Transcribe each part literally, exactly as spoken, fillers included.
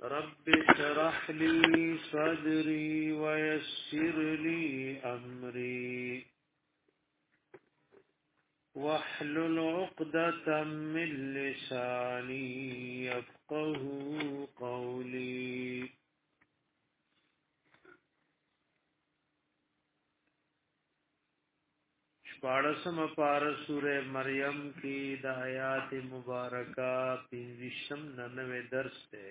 رب اشرح لي صدري ويسر لي أمري واحلل عقدة من لساني يفقه قولي. شپاڑسم پار سورہ مریم کی د آیات مبارکہ پنزشم ننوے درس تے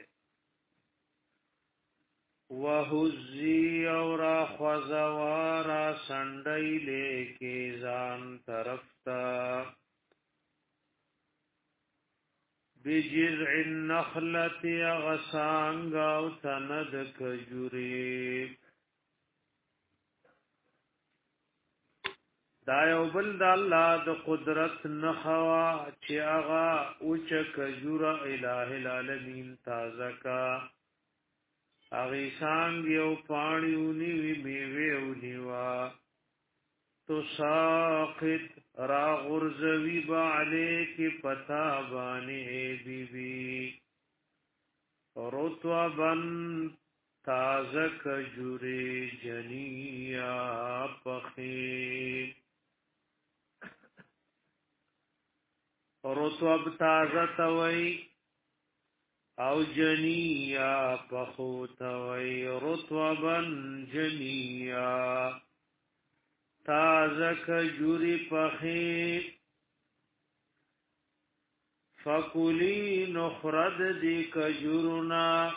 وَهُزِّي اورا خوزوارا سنڈئی لے کے زان طرفتا بجذع النخلت اغسانگا و تند کجوری. دا یو بل د الله د قدرت نخوا چې اغا اوچ کجور الہ العالمین تازه کا اغی سانگ یو پانیونی وی میوی اونیوا تو ساقط را غرزوی با علیک پتا بانی بی بی رتوا بن تازه کجوری جنیا پخی. رتوب تازه توي او جنیا پخو توي رتوبن جنیا تازه کجوري پخي. فکلی نخرد دی کجورنا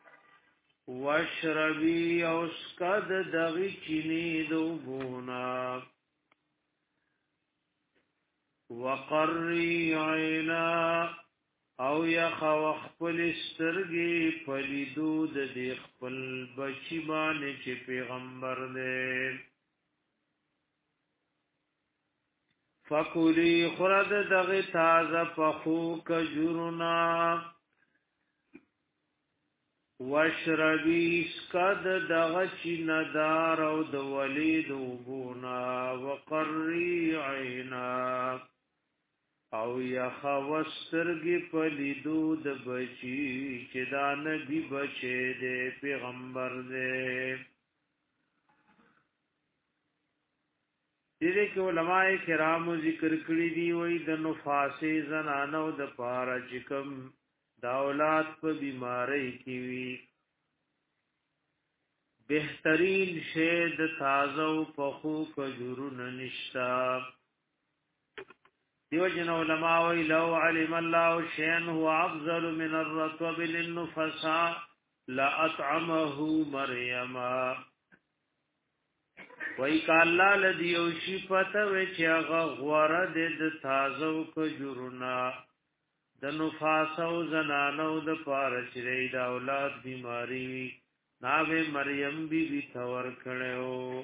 واشربی او سکد دغی چینی دو بونا وقری عینا او یخ وخپل سترگی پلیدود دی خپل بچی بانی چی پیغمبر دے. فکولی خورد دغی تازه پخو کجورنا واشربی سکد دغ چی ندار او دولی دوبونا وقری عینا او یخ وسترگی پلیدو د بچی چې دا نبی بچی دے پیغمبر دے. دیده که علماء کرامو ذکر کړی دی وی د نفاس زنانو د پارا چکم دا اولاد په بیماری کی وی بہترین شید تازو پخو کجورن نشتا. دیو جن علماء وی لو علم الله شیئا هو افضل من الرطب للنفساء لأطعمه مریم. وی که اللہ لدی اوشی پتا وی چی اغا غورد د تازو کجورنا د نفاسو زنانو د پارچ ری دا اولاد بیماری ناوی مریم بی بی تور کڑیو.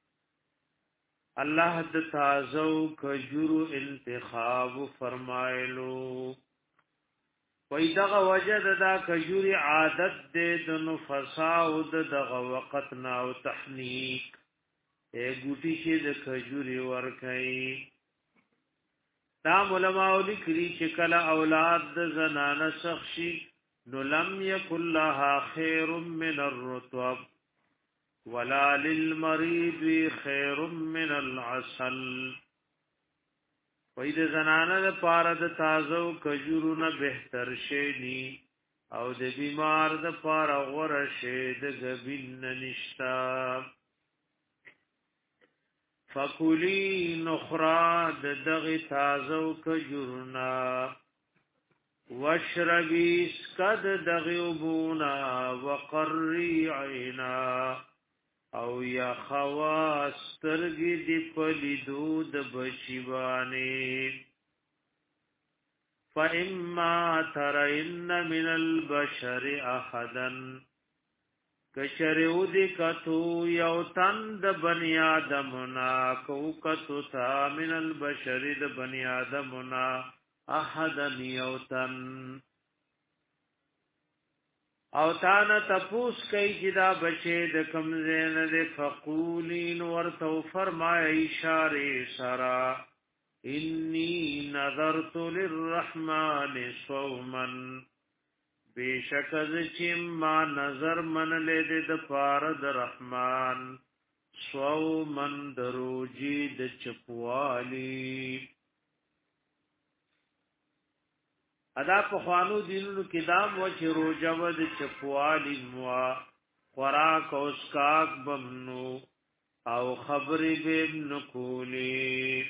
اللہ د تازو کجورو انتخاب فرمائلو. وی دغا وجد دا کجوری عادت دے د نفساو د دغا وقت ناو تحنیک اے گوٹی چی د کجوری ورکئی. دام علماء لکری چکل اولاد د زنان سخشی نو لم یکن لها خیر من الرطب ولا للمريض خیر من العسل. وید زنانه د پاره د تازو کجورونه بهتر شی دی او د بیمار د پاره غوړه شی د غبین نشتا. فکولی نخرا د دغی تازو کجورنا واشربی سکد دغی ابونا وقری عینا او یا خواسترگی دی پلیدو د بچیبانی. فَإِمَّا تَرَيْنَّ مِنَ الْبَشَرِ أَحَدًا کشریو دی کتو یو تن د بنی آدمنا کو کتو تا من البشر د بنی آدمنا احدن یو تن او تانا تپوس کئی جدا بچے د کمزین د فقولین ورتو فرمائی اشاری سرا انی نظرت للرحمن صوما بیشک از چې ما نظر من لید د پار د رحمان سو من دروجی د چپوالی ادا په خوانو دینونو کې دام و چې روجه و د چپوالی موا خوراک او اسکاک بمنو او خبرې به نکولی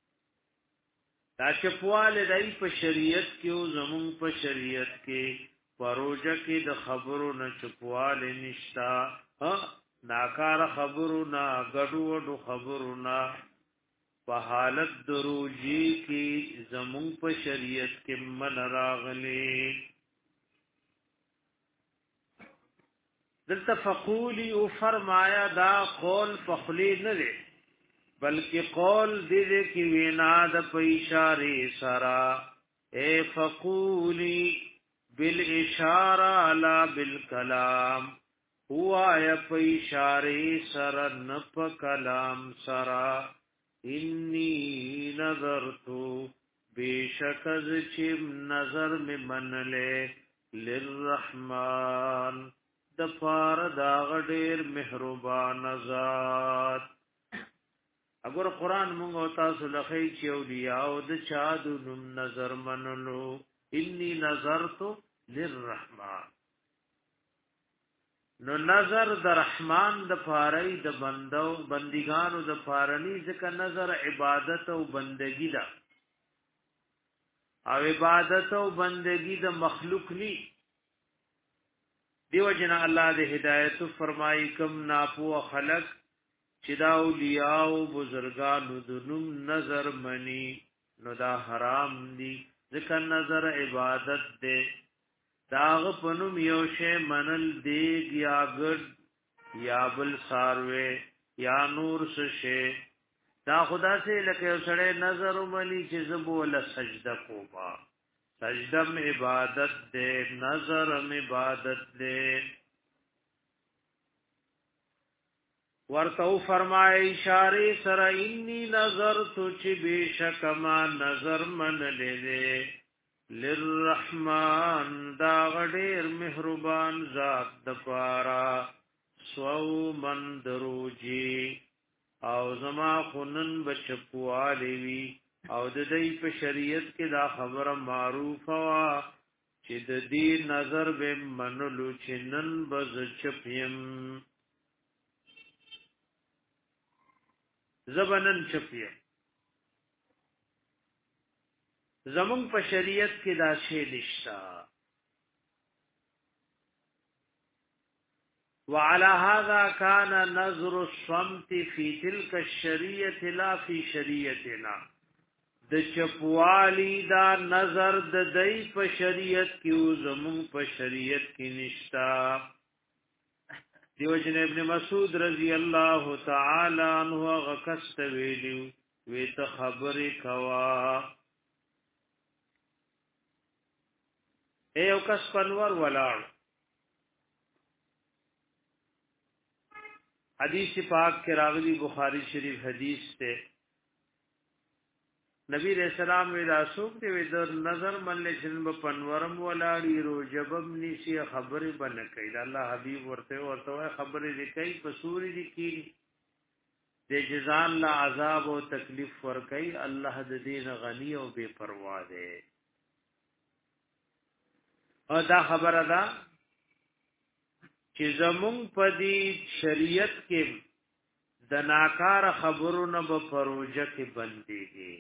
دا چپواله دای په شریعت کې او زمون په شریعت کې پروژه کې د خبرو نه چپواله نشتا ها ناکار خبرو نه غډو وډو خبرو نه په حالت دروجی کې زمون په شریعت کې من راغلی دلته فقولی او فرمایا دا قول فخلی نه دی بلکې قول دې کې وینا د په اشاره سرا اے فقولی بالاشاره لا بالکلام هوا یا په اشاره سرا نه په کلام سرا انی نظرتو بیشک از چیم نظر می منلے للرحمن دفار داغ دیر مہربان ذات اگر قرآن مونگو تاسو لخی چی اولیاء د چادو نم نظر منلو انی نظرتو للرحمن نو نظر د رحمان د پاره د بندو بندګانو د پارني ځکه نظر عبادت او بندگی ده او عبادت او بندگی د مخلوق ني دیو جن الله د هدایت فرمای کوم ناپو خلق چې دا اولیاء او بزرګانو د نوم نظر منی نو دا حرام دي ځکه نظر عبادت ده داغ پنوم یوشه منل دیگ یا گرد یا بل ساروے یا نور سشه دا خدا سے لکه سړی نظر منی چې زبول سجده کوما سجدم عبادت دے نظرم عبادت دے ورتو فرمائے اشارے سر انی نظر تو چی بیشک ما نظر من لے دے للرحمن دا غډیر مهربان ذات د پارا سو من دروجی او زما خنن بچپوالی وی او د دې په شریعت کې دا خبره معروفه وا چې د دې نظر به منلو چې نن بز چپیم زبنن چپیم زمون په شریعت کې دا شی نشتا وعلى هذا كان نظر الصمت في تلك الشريعه لا في شريعتنا د چپوالی دا نظر د دای په شریعت کې او زمون په شریعت کې نشتا دیو جن ابن مسعود رضی الله تعالی عنہ غکست ویلو وی ته خبر کوا اے او کس پنور ولاړ حدیث پاک کے راغلی بخاری شریف حدیث تے نبی علیہ السلام وی راسوک تے وی در نظر من لے چن با پنورم ولاړی رو جبم نیسی خبر بن کئی اللہ حبیب ورتے ورتے خبر لکئی پسوری لکی دے جزان لا عذاب و تکلیف ورکئی اللہ دین غنی و بے پروا دے او دا خبره ده چې زمون په دې شریعت کې د ناکار خبرونو په پروژه کې بنديږي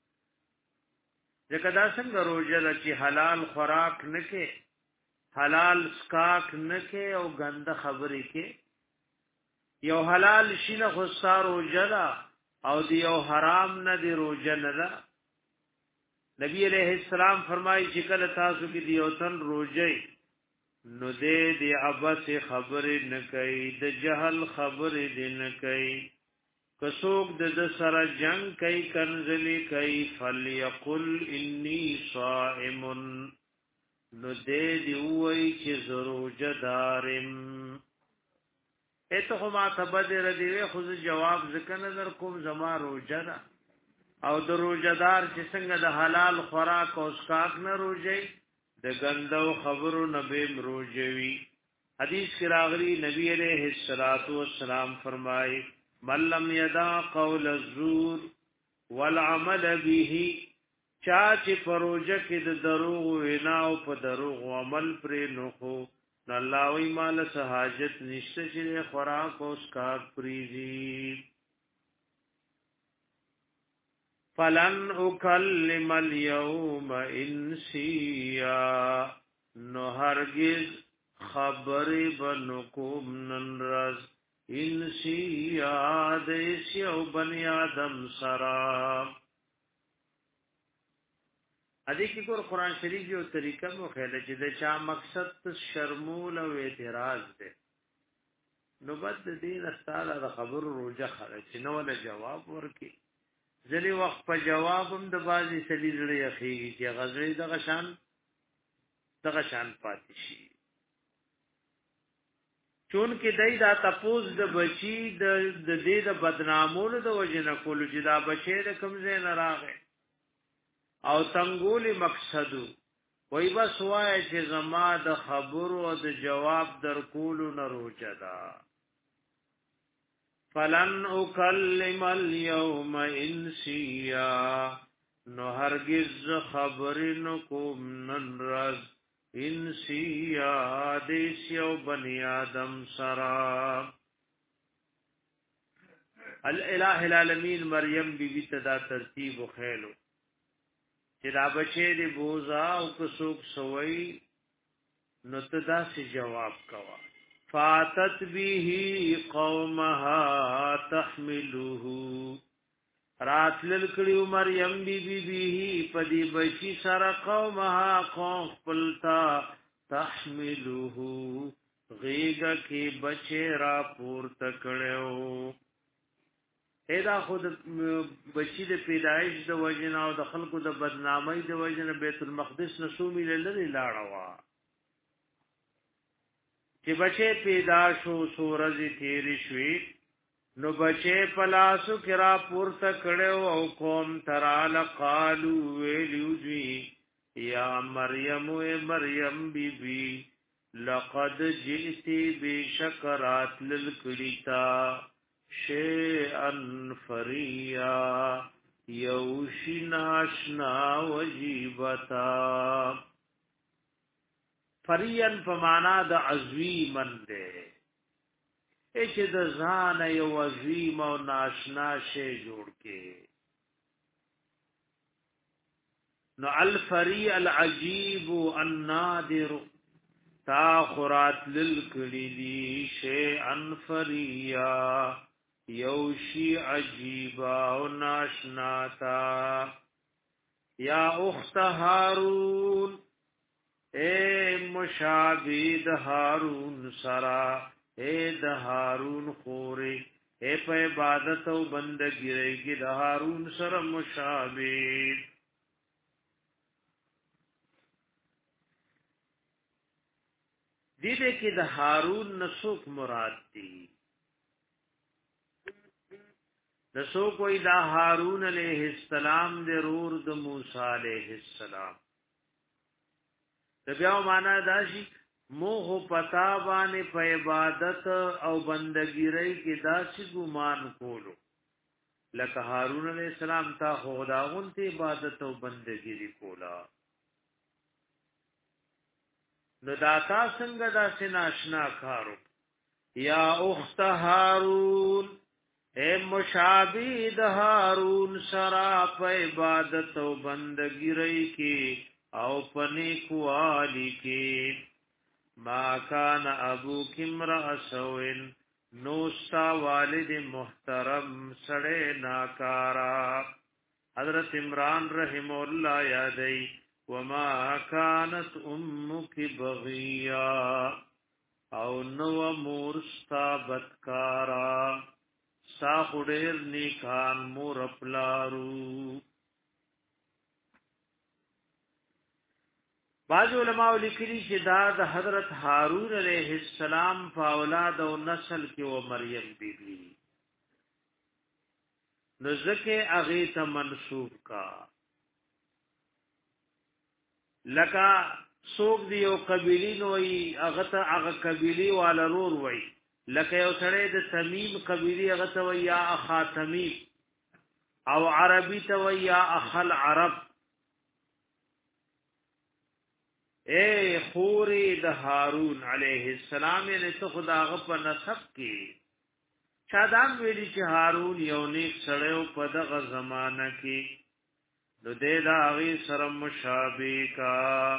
ځکه دا څنګه روزه ده چې حلال خوراک نه کې حلال سکاک نه کې او ګنده خبرې کې یو حلال شینه خو ستار روزه ده او دی یو حرام نه دی روزه نه ده نبی علیہ السلام فرمایي چې کله تاسو کې دیوتن روزي نو دې دې ابس خبر نه کوي د جهل خبر دې نه کوي کڅوک د سره جنگ کوي کنزلی کوي فليقل انی صائم نو دې دې وای چې زروجه دارم اته ما تبدر دی خو جواب ځکه نظر کوم زما روزه ده او د روزدار چې څنګه د حلال خوراک او اسکاک نه روزي د ګندو خبرو نبی مروجوي حدیث کې راغلی نبی عليه الصلاة والسلام فرمای من لم يدع قول الزور والعمل به چا چې پروژه کې د دروغ وینا او په دروغ عمل پرې نوخو الله وی مال سہاجت نشته چې خوراک او اسکار پریزي فلن اکلم اليوم انسیا نو هرگز خبر بنکم ننرز انسیا دیسیو بنی آدم سرام ادي کې ګور قران شریف یو طریقه مو خیال چې د چا مقصد شرمول او اعتراض ده نو بد دین استاله د خبر روجه خره چې نو له جواب ورکي ځلې وخت په جواب هم د بازي سړي لري اخیږي چې غزوی د غشان د غشان پاتې شي چون کې دای دا تپوز د بچی د د دې د بدنامولو د وجنه کول چې دا بچی د کمزې نه راغی او تنګول مقصد وای بس وای چې زما د خبرو او د جواب در کول نه روچدا فلن اکلم اليوم انسیا نو هرگز خبرن کوم ننرز انسیا دیسیو بنی آدم سرا الالہ العالمین مریم بی بی تدا ترتیب و خیلو چې دا بچی دی بوزا او کسوک سوئی نو تدا سی جواب کوا فاتت به قومها تحملوه رات للکړیو مریم بی بی به پدی بچی سره قومها قوم پلتا تحملوه غیګه کې بچی را پورته کړو ادا خود بچی د پیدایش د وجنا او د خلکو د بدنامۍ د وجنا بیت المقدس نسومی لری لاړوا چې بچی پیدا شو سورځ تیری شوی نو بچی پلاسو کرا پورته کړو او قوم ترال قالو ویلو دی یا مریم و مریم بی بی لقد جئتی بشکرات للکلیتا شیئن فریا یوشی ناشنا وجیبتا فرین پمانا د عظیمن دے ایچ د ځان یو عظیم او ناشنا شی جوړ کې نو الفری العجیب النادر تاخرات للکلی شیئن فریا یوشی عجیبا و ناشناتا یا اخت هارون اے مشابید هارون سرا اے د هارون خوری اے په عبادت او بندگی رہی د هارون سره مشابید دیده کې د هارون نسوک مراد دی نسوک وی دا هارون علیہ السلام دے رور د موسی علیہ السلام د بیاو معنا داشي موه پتا باندې په عبادت او بندګی رہی کې داسې ګمان کولو لکه هارون علیہ السلام تا خداون ته عبادت او بندګی ری کولا نو داتا څنګه داسې ناشنا کارو یا اخت هارون اے مشابید هارون سرا په عبادت او بندګی رہی کې او پنی کوالی کې ما کان ابو کمرا سوین نوستا والد محترم سڑے ناکارا حضرت عمران رحم اللہ یادی وما كانت امك بغيا او نو مورستا بدکارا سا خډیر نیکان مور پلارو بعض علماء لیکلي چې دا د حضرت هارون علیہ السلام په اولاد او نسل کې و مریم بیبي نو ځکه هغه ته منسوب کا لکا سوق دی او قبیلین وای هغه ته هغه قبیلی والا رور وای لکه یو سره د تمیم قبیلی هغه ته وای یا اخا تمیم او عربی ته وای یا اخل عرب اے خوري د هارون علیه السلام یې ته خداغه په نسب کې شادان ویلی چې هارون یو نیک سړیو په دغه زمانہ کې نو دې دا غي سره مشابه کا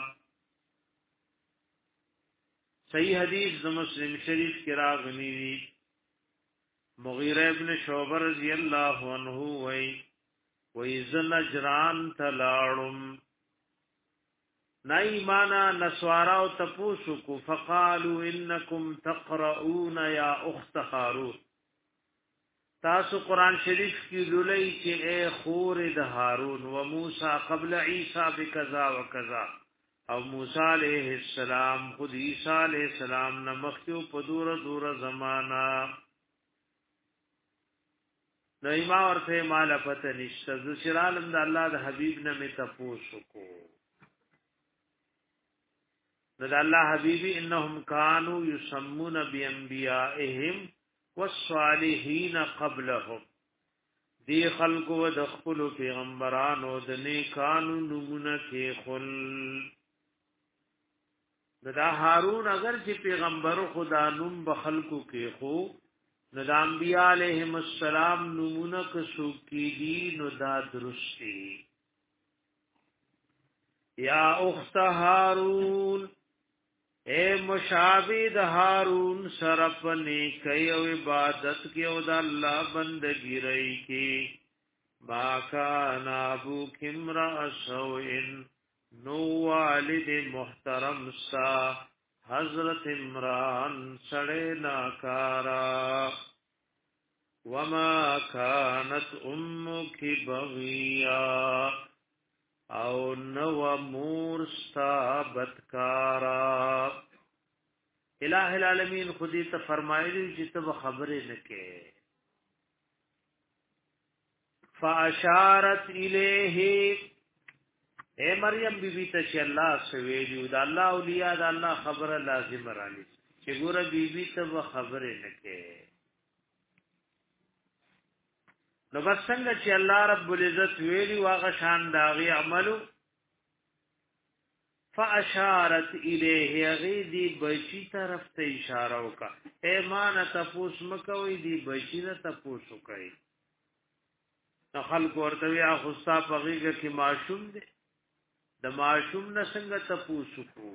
صحیح حدیث د مسلم شریف کې راغلی دی مغیره ابن شعبہ رضی الله عنه وای وای زنجران تلاړم نا ایمانا نسوارا او تپوسو کو فقالوا انکم تقرؤون یا اخت هارون تاسو قران شریف کی لولئی چې اے خور د هارون و موسی قبل عیسی بکذا وکذا او موسی علیہ السلام خود عیسی علیہ السلام نه مخکې په دور دور زمانہ نو ما ورته مال پته نشته ز شرالم د الله د حبیب نه می تپوسو کو نو د الله حبیبی انهم كانوا يسمون بانبیائهم والصالحین قبلهم دی خلق و د خپل پیغمبرانو د نیکانو نمونه کې خل دا هارون اگر چې پیغمبر خدا نوم به خلقو کې خو نو د انبیاء علیهم السلام نمونه کسو کې دي نو دا درستی یا اخت هارون اے مشابه د هارون سرف نیکی او عبادت کی او د الله بندگی رئی کی ما کان ابو کمرا سوئن نو والد محترم سا حضرت عمران سڑے ناکارا وما كانت امك بغیا او نو مور ستا بدکارا الہ العالمین خودی ته فرمایلی چې ته خبره نکې فاشارت الیه اے مریم بی بی ته چې الله سویلو د الله اولیاء د الله خبره لازم رانی چې ګوره بی بی ته خبره نکې نو بس څنګه چې الله رب العزت ویلی واغه شان داغي عملو فاشارت الیه غیدی بچی طرف ته اشاره وکا ایمان تپوس مکوې دی بچی نه تپوس وکړي نو خلق ورته یا خصا پغیګه کې معشوم دی د معشوم نه څنګه تپوس وکړو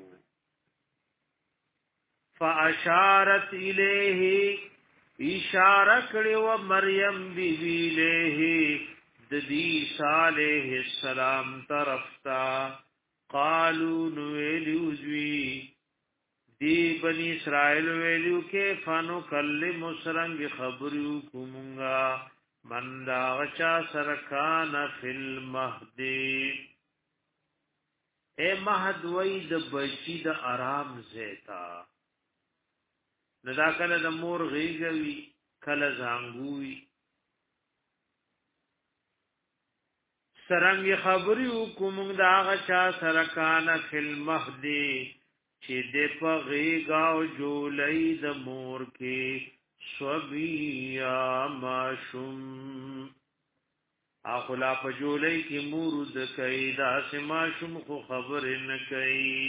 فاشارت الیه اشاره کړي و مریم بی بی له د دې صالح السلام طرف تا قالو نو ویلوزوی دی بنی اسرائیل ویلو کې فانو کلم سرنګ خبرو کومنګا من دا غچا سرکان فی المهدی اے مهد وای د بچی د آرام زیتا ندا کله د مور غیږوي کله زنګوي سرنګ خبري کوم دا غچا سرکان فل مهدی چې د پغیګا او جولای د مور کې سوبیا ماشوم اخلا په جولای کې مور د کیدا سما شوم خو خبر نه کوي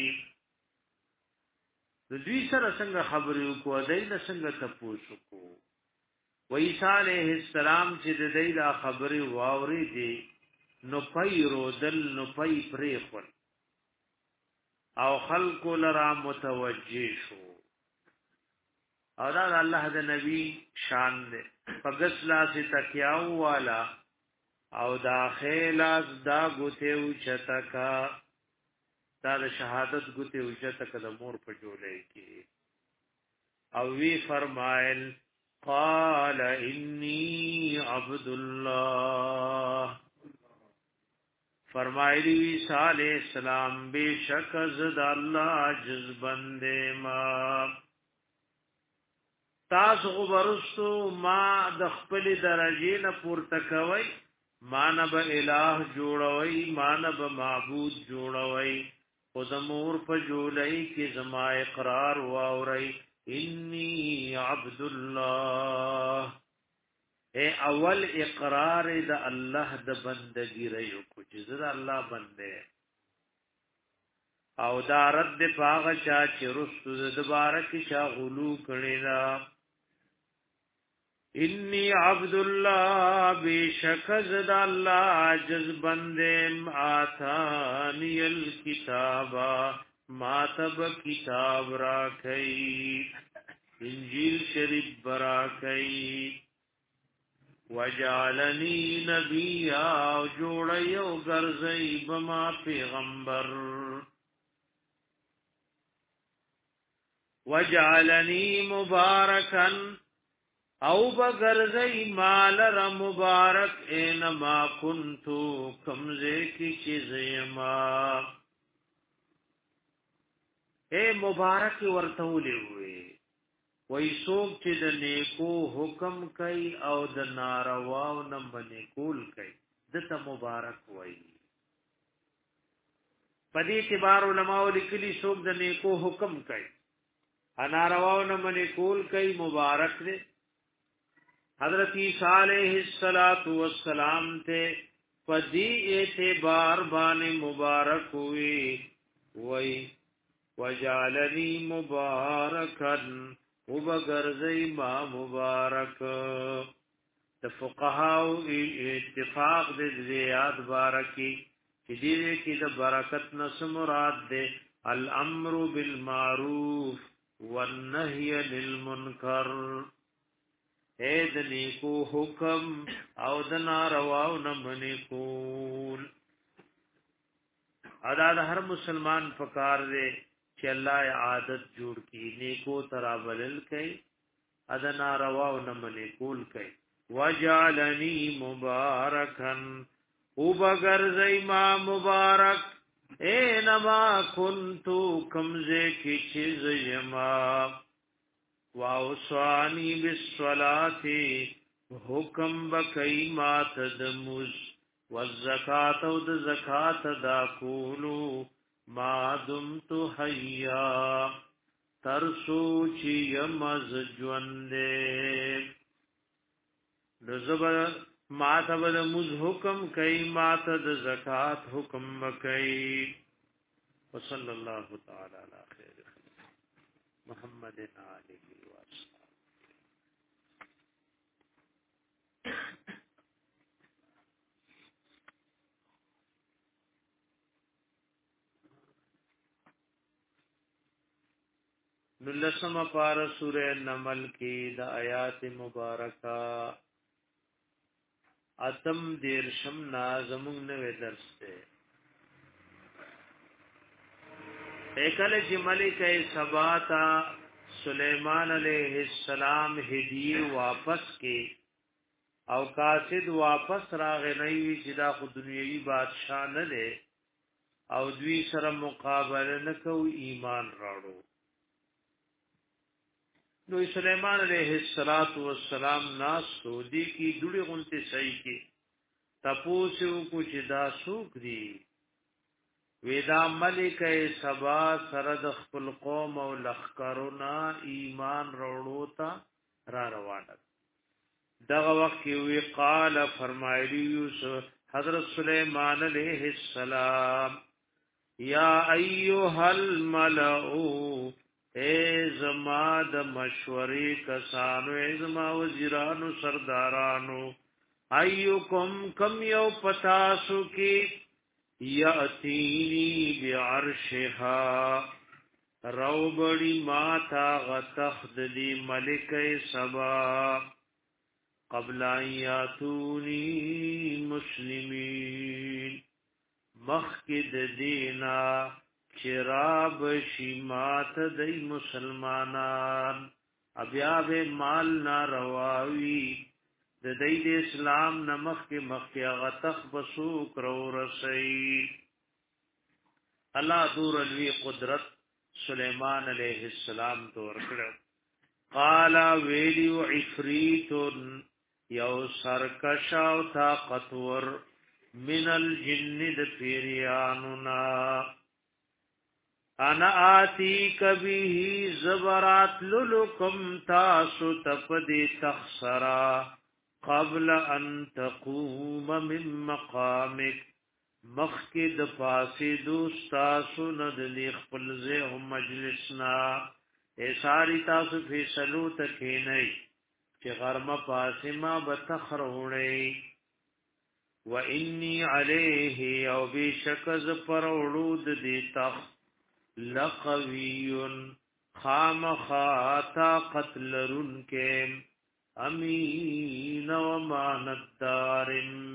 د دوی سره څنګه خبرې وکړو دای نه څنګه تاسو کو و عیسی علیہ السلام چې د دې لا خبرې واوري دي نو پای رودل نو پای پرې خپل او خلق لرا متوجه شو او دا الله د نبی شان ده پغسلا سے تکیاو والا او دا خیلاز دا ګوته او چتکا دا شهادت ګوته او چتکا د مور په جوړې کې او وی فرمایل قال انی عبد الله فرمایلی عیسی علیہ السلام بیشک زد الله عجز بندے ما تاسو غبرستو ما د خپل درجه نه پورته کوي ما نه به الہ جوړوي ما نه به معبود جوړوي خود مور په جولای کې زما اقرار واوري انی عبد الله اے اول اقرار د الله د بندګی رہو کو چې زړه الله بنده او دا رد پاغه چا چې رستو د بارک شا غلو کړي دا انی عبد الله بشکز د الله عجز بندم آتانی الکتابا ما تب کتاب را کئی انجیل شریف برا کئی وجعلنی نبی او جوڑیو گرزی بما پیغمبر وجعلنی مبارکا او بگرزی مالر مبارک اینما کنتو کمزے کی چیزیما اے مبارک ورتولی ہوئے وی سوک چې د نیکو حکم کوي او د نارواو نه باندې کول کوي دته مبارک وای په دې اعتبار علماء لیکلي سوک د نیکو حکم کوي ا نارواو نه باندې کول کوي مبارک دی حضرت عیسی علیہ الصلات والسلام ته په دې اعتبار باندې مبارک وي وای وجعلنی مبارکا وبگرزی ما مبارک د فقهاو اتفاق د زیاد بارکی چې دې کې د برکت نس مراد ده الامر بالمعروف والنهي للمنکر اې د نیکو حکم او د نارواو نه منې کول ادا د هر مسلمان فقار دی چې الله عادت جوړ کی نیکو ترابلل کئ ادنا رواو نه منې کول کئ وجعلنی مبارکن او بغیر زیما مبارک اینما کنتو کمزه کی چیز یما واوصانی بالصلاة حکم بکئی ما تدمز والزکاة او د زکات دا کولو ما دمت حیا ترسو چی یمز جوندے نزبر ما تبد مز حکم کئی ما تد زکات حکم کئی وصلی اللہ تعالی علی خیر محمد علیہ وسلم. نلسم پار سورہ نمل کی دا آیات مبارکہ اتم دیرشم نازمون نوے درس تے ایکل چی ملک سباتا سلیمان علیہ السلام ہدیه واپس کے او قاصد واپس راغنیوی چی دا خود دنیاوی بادشاہ نلے او دوی سره مقابله نکو ایمان راړو نو سلیمان علیہ الصلات والسلام ناس تو دی کی ډوړي غونته صحیح کی تپوسو کو چې دا سوق دی ودا ملک سبا سرد خپل قوم او لخرنا ایمان وروړو تا را روانه دغه وخت وی قال فرمایلی یوسف حضرت سلیمان علیہ السلام یا ایها الملؤ اے زما د مشورې کسانو اے زما وزیرانو سردارانو ایوکم کم یو پتاسو کی یاتینی بعرشها روبڑی ماتا غتخد دی ملک سبا قبل ایاتونی مسلمین مخکد دینا چراب شیمات دی مسلمانان ابیا بے مال نارواوی د دی د اسلام نمخ کے مخی غتخ بسوک رو رسی اللہ دور الوی قدرت سلیمان علیہ السلام تو ورکڑ قالا ویلیو عفریتن یو سرکشاو طاقتور من الجن د پیریانونا انا آتی کبه زبرات للکم تاسو تپدی تخسرا قبل ان تقوم من مقامک مخکد پاسی دوستاسو ندلی خپل زیغ مجلسنا ایساری تاسو فیصلو تکی نئی چه غرم پاسی ما بتخرونی و انی علیه او بیشکز پرولود دی تخت لقوی خامخا طاقت لرن کے امین و ماندار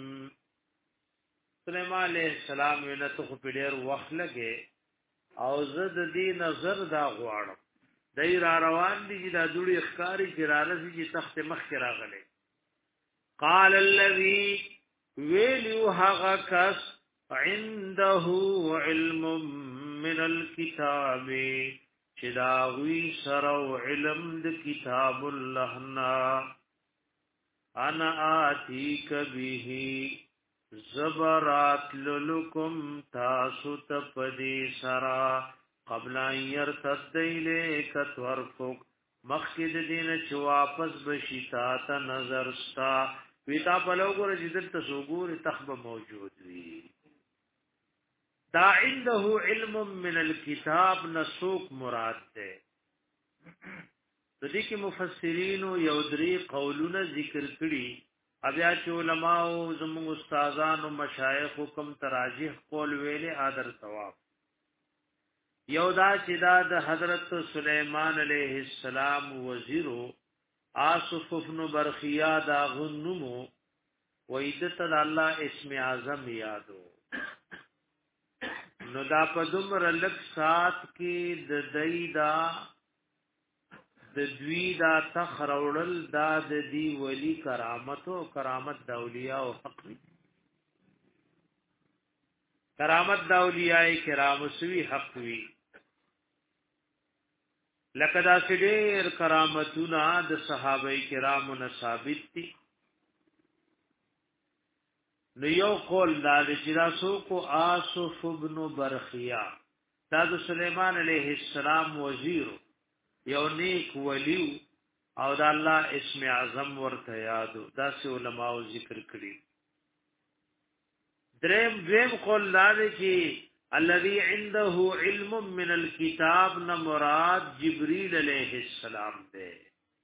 سلیمان علیہ السلام وینتو خو پیډیر وخت لګي او زد دی نظر دا غواړم دای را روان دي چې دا دوړي اخکاری چې را رسي چې تخت مخ کې راغلي قال الذي ویلو هغه کس عنده علم من الكتاب چې دا وی سره علم د کتاب الله نا انا آتیک به زبرات للکم تاسو تپدی سرا قبل ان يرتد الیک تورفق مخکد دین چې واپس بشي تا ته نظر ستا ویتا په لوګور چې دلته سوګور تخب موجود وي دا عنده علم من الكتاب نسوک مراد ده د دې کې مفسرین یو درې قولونه ذکر کړي بیا چې علما او زموږ استادان او مشایخ حکم تراجح قول ویلې ادر ثواب یو دا چې دا د حضرت سلیمان علیه السلام وزیرو آصف بن برخیا دا غنمو ویدت الله اسم اعظم یادو نو دا په دومره لک سات کې د دایدا د دوی دا تخرولل دا د دی ولی کرامت او کرامت د اولیاء او حق وی کرامت د اولیاء کرام سوی حق وی لکه دا سډیر کرامتونه د صحابه کرامو نه ثابت دي نو یو قول دا چې تاسو کو آصف ابن برخیا دا د سليمان علیه السلام وزیر یو نیک ولیو او دا الله اسم اعظم ورته یادو دا څه علماء ذکر کړی دریم دریم قول دا چې الذي عنده علم من الكتاب نه مراد جبريل علیہ السلام دی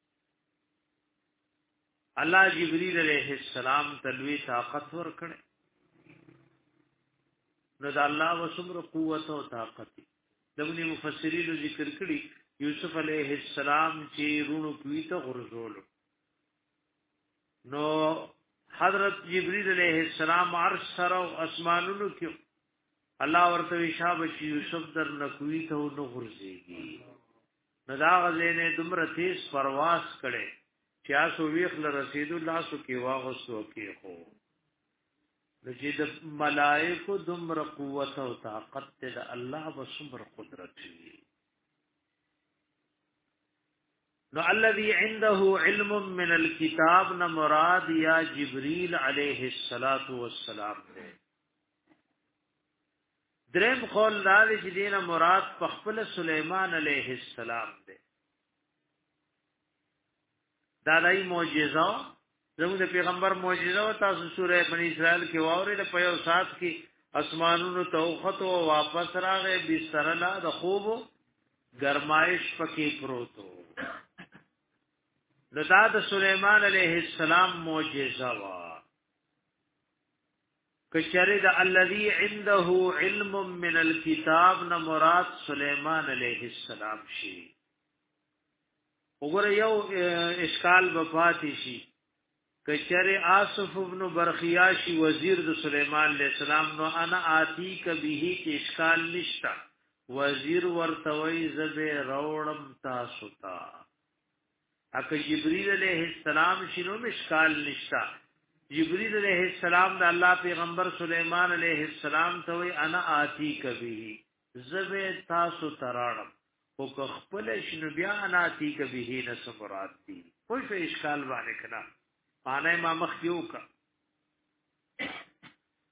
الله جبريل علیہ السلام تلوي طاقت ور کړي نو دا الله وسمر قوت او طاقت دغه مفسرین ذکر کړي یوسف علیہ السلام چې رونو کویته غرزول نو حضرت جبريل علیہ السلام عرش سره او اسمانونو کې الله ورته شابه چې یوسف در نکویته نو غرزيږي نو دا غزنه دمر تیز پرواز کړي چا سو ویخ ل رسید الله سو کې واغسو کې خو د چې د ملائکه دمر قوت او طاقت د الله وسمر قدرت وی نو الذي عنده علم من الكتاب نه مراد یا جبريل عليه الصلاه والسلام ده دریم قول دا چې دینه مراد په خپل سليمان عليه السلام ده دا دای معجزه زموږ د پیغمبر معجزه او تاسو سوره بنی اسرائیل کې واورې د پيو سات کې اسمانونو توخت او واپس راغې بستر لا د خوب گرمایش پکې پروتو دا د سليمان علیه السلام معجزه وا کچره د الذي عنده علم من الكتاب نه مراد سليمان علیه السلام شي وګوره یو اشکال بفاتی شي کچره آصف ابن برخیاشی وزیر د سليمان علیہ السلام نو انا آتی کبه کی اشکال نشتا وزیر ورتوی زبه روړم تاسو تا اک جبريل علیہ السلام شنو اشکال نشتا جبريل علیہ السلام د الله پیغمبر سليمان علیہ السلام ته وی انا آتی کبه زبه تاسو تراړم او که خپل شنو بیا اناتی کبه نه سفرات دي کوئی په اشکال باندې کنا معنی ما مخ یو کا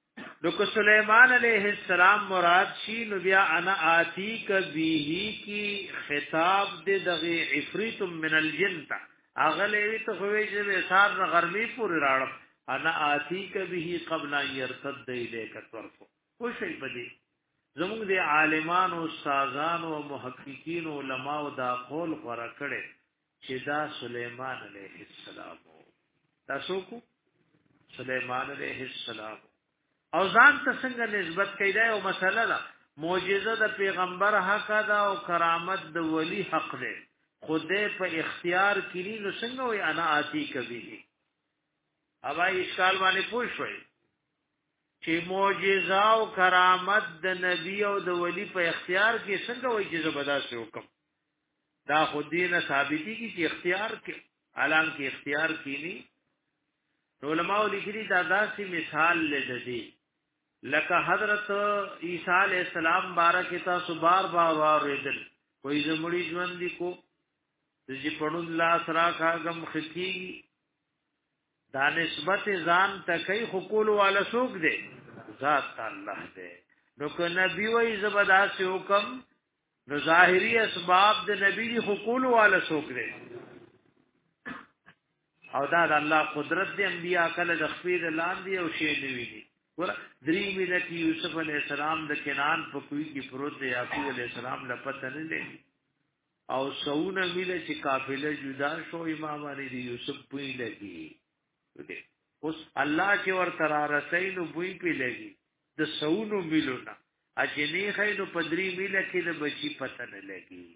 نو که سلیمان علیہ السلام مراد شي نو بیا انا آتیک بیه کی خطاب دې دغه عفریت من الجن تا اغله ته خوې چې سار غرمی پورې راړم انا آتیک به قبل ان يرتد الیک طرف خو شي بدی زموږ د عالمانو استادانو او محققین علما او دا قول غره کړي چې دا سلیمان علیہ السلام تاسو کو سلیمان علیہ السلام او ځان ته څنګه نسبت کیدا او مسله ده معجزه د پیغمبر حق ده او کرامت د ولی حق ده خوده په اختیار کړي نو څنګه وي انا آتی کبي اوبا اشکال باندې پوښوي چې معجزه او کرامت د نبی او د ولی په اختیار کې څنګه وي چې زبردست حکم دا خودینه ثابتي کی چې اختیار کې اعلان کې اختیار کینی علماء لیکلي دا داسې مثال لدی لکه حضرت عیسی علیہ السلام بارکتا سبار بار ورېدل کوئی زمړي ژوند دی کو چې پړو الله سره کاغم خکی دا نسبت ځان تکي حقوق والا سوق دی ذات الله دی نو که نبی وای زبدا سے حکم نو ظاهری اسباب د نبی دی حقوق والا سوق دی او دا د الله قدرت دی انبیاء کله د خپل لاندې او شی نیوی دي ور درې ملت یوسف علی السلام د کنان په کوی کې پروت دی یعقوب علی السلام لپاره نه لګي او سونه مله چې قافله جدا شو امام علی دی یوسف پوی لګي اوس الله چې ور تر رسول بوی پی لګي د سونو ملونه اجنی خیر پدری مله کې د بچی پته نه لګي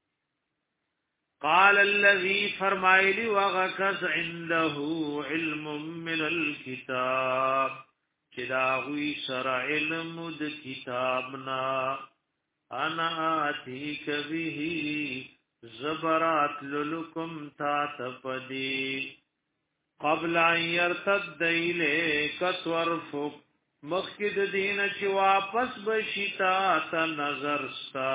قال الذي فرمایلی وغکس عنده علم من الكتاب چې دا وی سره علم د کتابنا انا اتیک به زبرات للکم تا تپدی قبل ان يرتد الیک طرفک مخکد دین چې واپس بشتا ته نظر ستا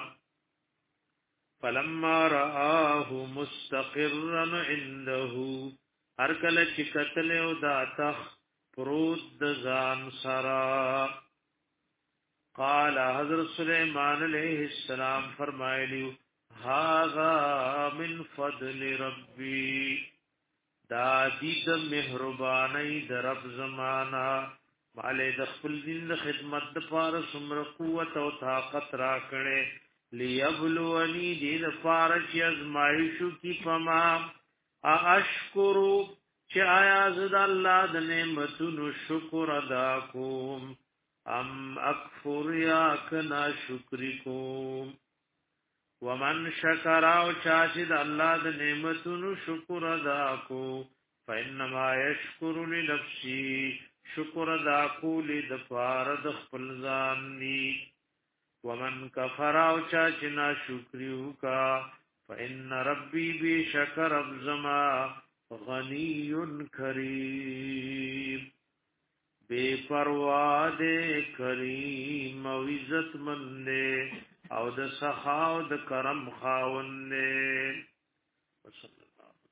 فلما رآه مستقرا عنده هر کله چې قتل او دا تخ پروت د ځان سرا قال حضرت سلیمان علیہ السلام فرمایلی هذا من فضل ربی دا دید مهربانی در رب زمانہ مالے د خپل دین د خدمت د پاره سمر قوت او طاقت را کړي لیبلونی دین فارش ازمایشو کی پما اشکرو چې آیا زد الله د نعمتونو شکر ادا کوم ام اکفر یا کنا شکر کوم ومن شکر او چاچد الله د نعمتونو شکر ادا کو فانما یشکر لنفسه شکر ادا کول د فارد خپل ځان دی ومن کفر او چاچ نا شکریو کا فان ربی بشکر ابزما غنی کریم بے پروا دے کریم او عزت مند او د سخا او د کرم خاوند